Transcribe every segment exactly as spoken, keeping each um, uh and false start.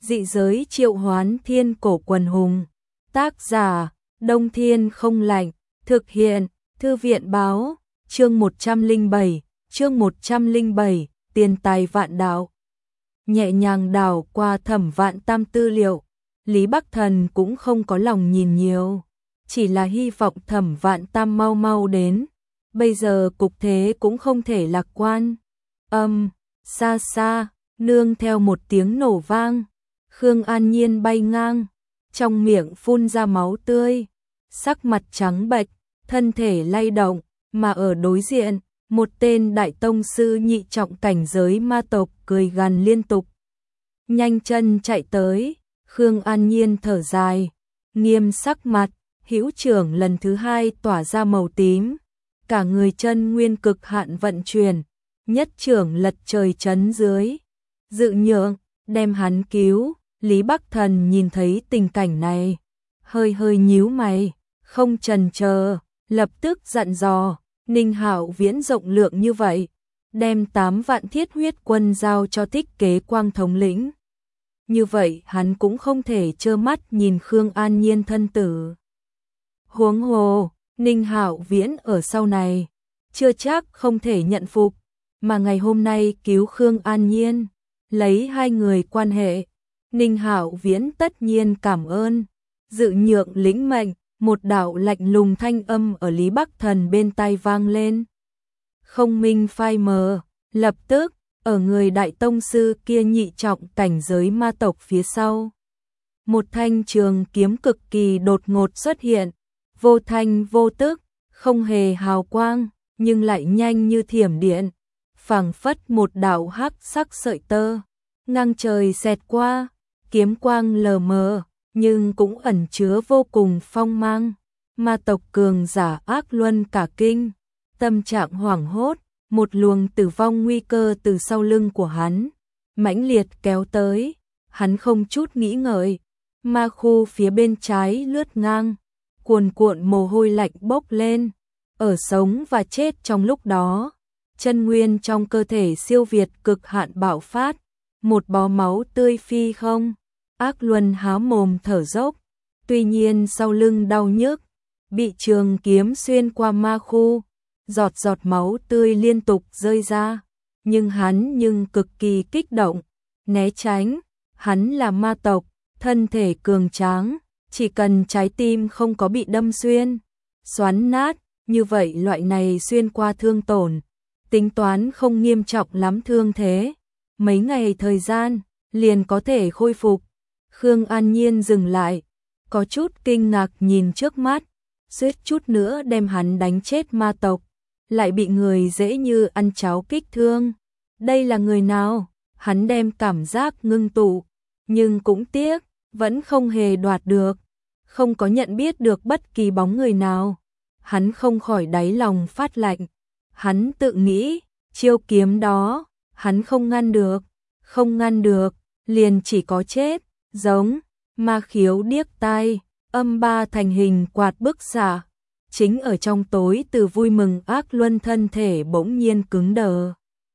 Dị giới triệu hoán thiên cổ quần hùng. Tác giả, Đông Thiên không lạnh. Thực hiện, Thư viện báo. Chương một trăm lẻ bảy, chương một trăm lẻ bảy, tiền tài vạn đạo. Nhẹ nhàng đảo qua Thẩm Vạn Tam tư liệu, Lý Bắc Thần cũng không có lòng nhìn nhiều, chỉ là hy vọng Thẩm Vạn Tam mau mau đến. Bây giờ cục thế cũng không thể lạc quan. Âm, xa xa, nương theo một tiếng nổ vang, Khương An Nhiên bay ngang, trong miệng phun ra máu tươi, sắc mặt trắng bệch, thân thể lay động, mà ở đối diện, một tên đại tông sư nhị trọng cảnh giới ma tộc cười gằn liên tục. Nhanh chân chạy tới, Khương An Nhiên thở dài, nghiêm sắc mặt, hữu trưởng lần thứ hai tỏa ra màu tím, cả người chân nguyên cực hạn vận chuyển, nhất trưởng lật trời chấn dưới, dự nhượng, đem hắn cứu. Lý Bắc Thần nhìn thấy tình cảnh này, hơi hơi nhíu mày, không chần chờ, lập tức dặn dò, Ninh Hạo Viễn rộng lượng như vậy, đem tám vạn thiết huyết quân giao cho Thích Kế Quang thống lĩnh. Như vậy hắn cũng không thể trơ mắt nhìn Khương An Nhiên thân tử. Huống hồ, Ninh Hạo Viễn ở sau này, chưa chắc không thể nhận phục, mà ngày hôm nay cứu Khương An Nhiên, lấy hai người quan hệ, Ninh Hạo Viễn tất nhiên cảm ơn. Dự nhượng lĩnh mệnh, một đạo lạnh lùng thanh âm ở Lý Bắc Thần bên tai vang lên. Không minh phai mờ, lập tức, ở người đại tông sư kia nhị trọng cảnh giới ma tộc phía sau. Một thanh trường kiếm cực kỳ đột ngột xuất hiện, vô thanh vô tức, không hề hào quang, nhưng lại nhanh như thiểm điện, phảng phất một đạo hắc sắc sợi tơ, ngang trời xẹt qua, kiếm quang lờ mờ, nhưng cũng ẩn chứa vô cùng phong mang. Ma tộc cường giả ác luân cả kinh, tâm trạng hoảng hốt, một luồng tử vong nguy cơ từ sau lưng của hắn mãnh liệt kéo tới, hắn không chút nghĩ ngợi, ma khu phía bên trái lướt ngang, cuồn cuộn mồ hôi lạnh bốc lên, ở sống và chết trong lúc đó, chân nguyên trong cơ thể siêu việt cực hạn bạo phát, một bó máu tươi phi không. Ác luân há mồm thở dốc, tuy nhiên sau lưng đau nhức, bị trường kiếm xuyên qua ma khu, giọt giọt máu tươi liên tục rơi ra, nhưng hắn nhưng cực kỳ kích động, né tránh, hắn là ma tộc, thân thể cường tráng, chỉ cần trái tim không có bị đâm xuyên, xoắn nát, như vậy loại này xuyên qua thương tổn, tính toán không nghiêm trọng lắm thương thế, mấy ngày thời gian, liền có thể khôi phục. Khương An Nhiên dừng lại, có chút kinh ngạc nhìn trước mắt, suýt chút nữa đem hắn đánh chết ma tộc, lại bị người dễ như ăn cháo kích thương. Đây là người nào? Hắn đem cảm giác ngưng tụ, nhưng cũng tiếc, vẫn không hề đoạt được, không có nhận biết được bất kỳ bóng người nào. Hắn không khỏi đáy lòng phát lạnh, hắn tự nghĩ, chiêu kiếm đó, hắn không ngăn được, không ngăn được, liền chỉ có chết. Giống, ma khiếu điếc tai, âm ba thành hình quạt bức xạ, chính ở trong tối từ vui mừng ác luân thân thể bỗng nhiên cứng đờ.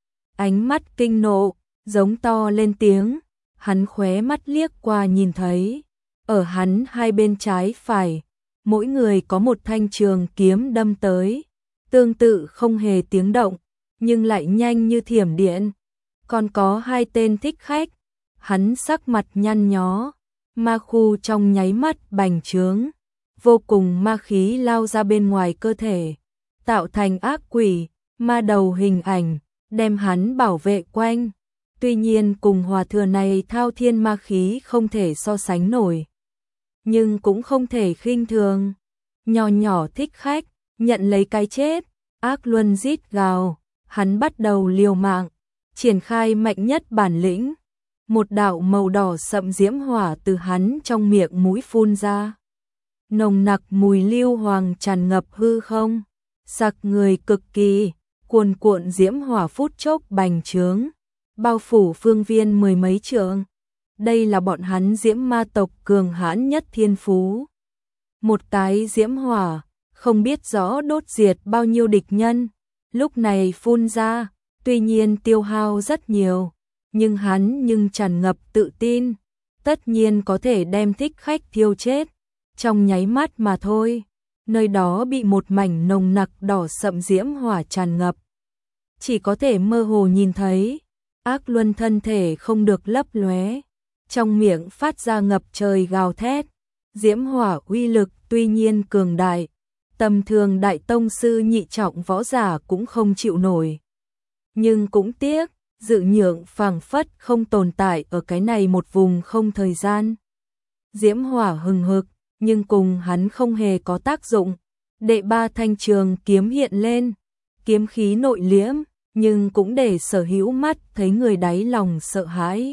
Ánh mắt kinh nộ, giống to lên tiếng, hắn khóe mắt liếc qua nhìn thấy, ở hắn hai bên trái phải, mỗi người có một thanh trường kiếm đâm tới, tương tự không hề tiếng động, nhưng lại nhanh như thiểm điện, còn có hai tên thích khách. Hắn sắc mặt nhăn nhó, ma khu trong nháy mắt bành trướng, vô cùng ma khí lao ra bên ngoài cơ thể, tạo thành ác quỷ, ma đầu hình ảnh, đem hắn bảo vệ quanh. Tuy nhiên cùng hòa thừa này thao thiên ma khí không thể so sánh nổi, nhưng cũng không thể khinh thường. Nhỏ nhỏ thích khách, nhận lấy cái chết, ác luân rít gào, hắn bắt đầu liều mạng, triển khai mạnh nhất bản lĩnh. Một đạo màu đỏ sậm diễm hỏa từ hắn trong miệng mũi phun ra. Nồng nặc mùi lưu hoàng tràn ngập hư không, sặc người cực kỳ, cuồn cuộn diễm hỏa phút chốc bành trướng, bao phủ phương viên mười mấy trượng. Đây là bọn hắn diễm ma tộc cường hãn nhất thiên phú. Một cái diễm hỏa, không biết rõ đốt diệt bao nhiêu địch nhân, lúc này phun ra, tuy nhiên tiêu hao rất nhiều. Nhưng hắn nhưng tràn ngập tự tin, tất nhiên có thể đem thích khách thiêu chết, trong nháy mắt mà thôi. Nơi đó bị một mảnh nồng nặc đỏ sậm diễm hỏa tràn ngập. Chỉ có thể mơ hồ nhìn thấy, Ác Luân thân thể không được lấp lóe, trong miệng phát ra ngập trời gào thét. Diễm hỏa uy lực tuy nhiên cường đại, tầm thường đại tông sư nhị trọng võ giả cũng không chịu nổi. Nhưng cũng tiếc, dự nhượng phảng phất không tồn tại ở cái này một vùng không thời gian. Diễm hỏa hừng hực, nhưng cùng hắn không hề có tác dụng. Đệ ba thanh trường kiếm hiện lên, kiếm khí nội liễm, nhưng cũng để sở hữu mắt thấy người đáy lòng sợ hãi.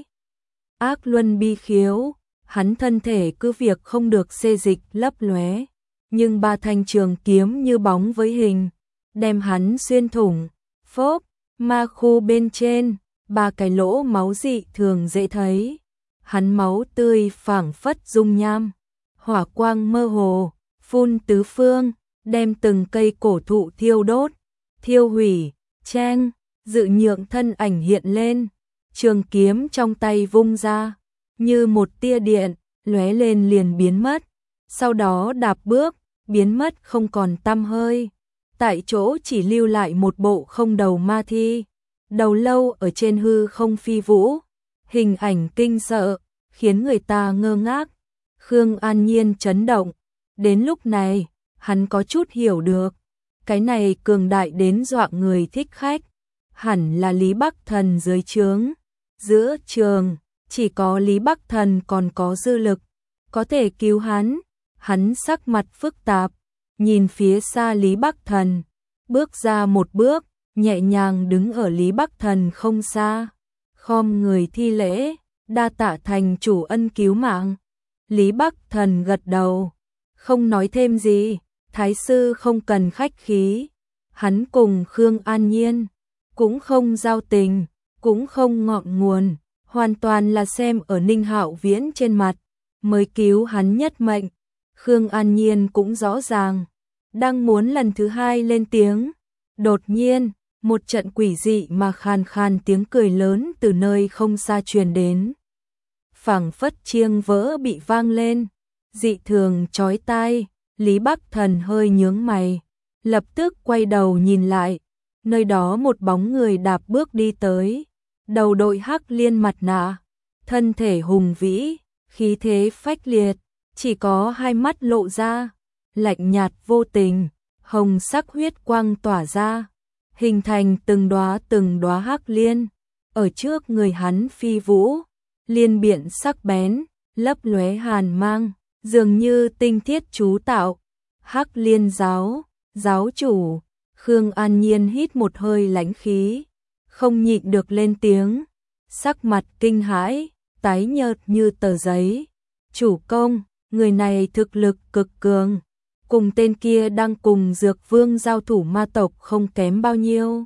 Ác Luân bi khiếu, hắn thân thể cứ việc không được xê dịch lấp lóe, nhưng ba thanh trường kiếm như bóng với hình, đem hắn xuyên thủng. Phốp, ma khu bên trên, ba cái lỗ máu dị thường dễ thấy. Hắn máu tươi phảng phất dung nham, hỏa quang mơ hồ, phun tứ phương, đem từng cây cổ thụ thiêu đốt, thiêu hủy. Cheng, dự nhượng thân ảnh hiện lên, trường kiếm trong tay vung ra, như một tia điện, lóe lên liền biến mất, sau đó đạp bước, biến mất không còn tăm hơi. Tại chỗ chỉ lưu lại một bộ không đầu ma thi, đầu lâu ở trên hư không phi vũ, hình ảnh kinh sợ, khiến người ta ngơ ngác. Khương An Nhiên chấn động, đến lúc này, hắn có chút hiểu được, cái này cường đại đến dọa người thích khách, hẳn là Lý Bắc Thần dưới trướng. Giữa trường, chỉ có Lý Bắc Thần còn có dư lực, có thể cứu hắn. Hắn sắc mặt phức tạp, nhìn phía xa Lý Bắc Thần, bước ra một bước, nhẹ nhàng đứng ở Lý Bắc Thần không xa, khom người thi lễ, đa tạ thành chủ ân cứu mạng. Lý Bắc Thần gật đầu, không nói thêm gì, thái sư không cần khách khí. Hắn cùng Khương An Nhiên cũng không giao tình, cũng không ngọn nguồn, hoàn toàn là xem ở Ninh Hạo Viễn trên mặt mới cứu hắn nhất mệnh. Khương An Nhiên cũng rõ ràng, đang muốn lần thứ hai lên tiếng, đột nhiên, một trận quỷ dị mà khàn khàn tiếng cười lớn từ nơi không xa truyền đến. Phảng phất chiêng vỡ bị vang lên, dị thường chói tai. Lý Bắc Thần hơi nhướng mày, lập tức quay đầu nhìn lại, nơi đó một bóng người đạp bước đi tới, đầu đội hắc liên mặt nạ, thân thể hùng vĩ, khí thế phách liệt, chỉ có hai mắt lộ ra, lạnh nhạt vô tình, hồng sắc huyết quang tỏa ra, hình thành từng đóa từng đóa hắc liên, ở trước người hắn phi vũ, liên biện sắc bén, lấp lóe hàn mang, dường như tinh thiết chú tạo. Hắc liên giáo, giáo chủ. Khương An Nhiên hít một hơi lãnh khí, không nhịn được lên tiếng, sắc mặt kinh hãi, tái nhợt như tờ giấy. Chủ công, người này thực lực cực cường, cùng tên kia đang cùng Dược Vương giao thủ ma tộc không kém bao nhiêu.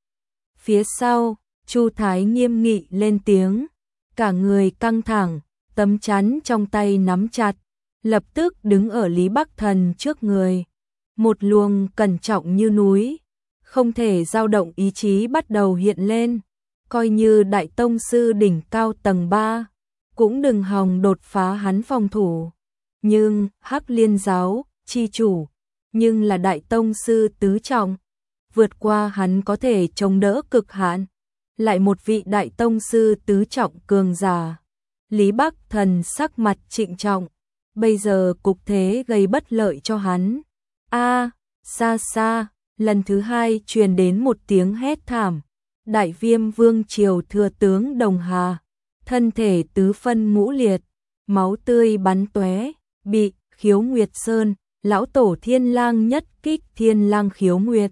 Phía sau, Chu Thái nghiêm nghị lên tiếng, cả người căng thẳng, tấm chắn trong tay nắm chặt, lập tức đứng ở Lý Bắc Thần trước người. Một luồng cẩn trọng như núi, không thể dao động ý chí bắt đầu hiện lên, coi như đại tông sư đỉnh cao tầng ba, cũng đừng hòng đột phá hắn phòng thủ. Nhưng Hắc Liên giáo chi chủ, nhưng là đại tông sư tứ trọng, vượt qua hắn có thể chống đỡ cực hạn, lại một vị đại tông sư tứ trọng cường giả. Lý Bắc Thần sắc mặt trịnh trọng, bây giờ cục thế gây bất lợi cho hắn. A, xa xa, lần thứ hai truyền đến một tiếng hét thảm. Đại Viêm Vương triều thừa tướng Đồng Hà, thân thể tứ phân ngũ liệt, máu tươi bắn tóe, bị Khiếu Nguyệt Sơn, lão tổ Thiên Lang nhất kích Thiên Lang Khiếu Nguyệt,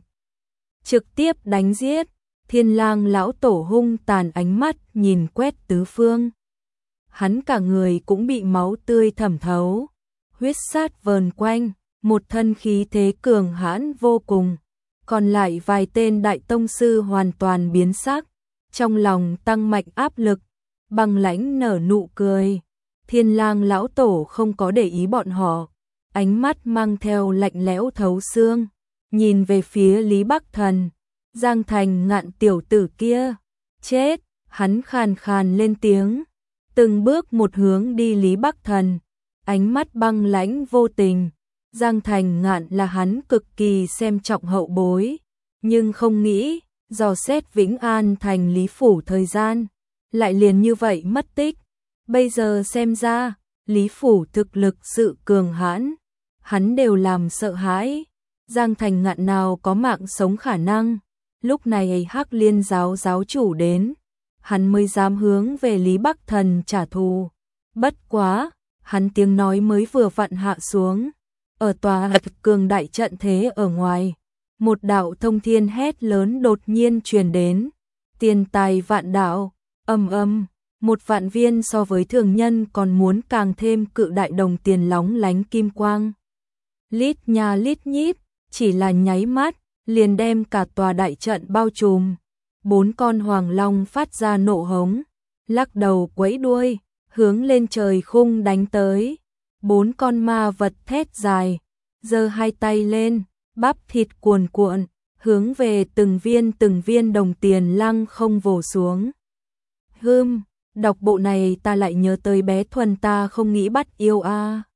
trực tiếp đánh giết. Thiên Lang lão tổ hung tàn ánh mắt nhìn quét tứ phương. Hắn cả người cũng bị máu tươi thẩm thấu, huyết sát vờn quanh, một thân khí thế cường hãn vô cùng. Còn lại vài tên đại tông sư hoàn toàn biến sắc, trong lòng tăng mạnh áp lực, băng lãnh nở nụ cười. Thiên Lang lão tổ không có để ý bọn họ, ánh mắt mang theo lạnh lẽo thấu xương, nhìn về phía Lý Bắc Thần. Giang Thành Ngạn tiểu tử kia, chết, hắn khàn khàn lên tiếng. từng bước một hướng đi Lý Bắc Thần, ánh mắt băng lãnh vô tình. Giang Thành Ngạn là hắn cực kỳ xem trọng hậu bối, nhưng không nghĩ, dò xét Vĩnh An thành Lý Phủ thời gian, lại liền như vậy mất tích. Bây giờ xem ra, Lý Phủ thực lực sự cường hãn, hắn đều làm sợ hãi. Giang Thành Ngạn nào có mạng sống khả năng, lúc này Hắc Liên giáo giáo chủ đến, hắn mới dám hướng về Lý Bắc Thần trả thù. Bất quá, hắn tiếng nói mới vừa vặn hạ xuống, ở tòa cường đại trận thế ở ngoài, một đạo thông thiên hét lớn đột nhiên truyền đến, tiền tài vạn đạo, âm âm, một vạn viên so với thường nhân còn muốn càng thêm cự đại đồng tiền lóng lánh kim quang. Lít nha lít nhít, chỉ là nháy mắt, liền đem cả tòa đại trận bao trùm. Bốn con hoàng long phát ra nộ hống, lắc đầu quẫy đuôi, hướng lên trời khung đánh tới. Bốn con ma vật thét dài, giơ hai tay lên, bắp thịt cuồn cuộn, hướng về từng viên từng viên đồng tiền lăng không vồ xuống. Hừm, đọc bộ này ta lại nhớ tới bé Thuần ta không nghĩ bắt yêu a. À.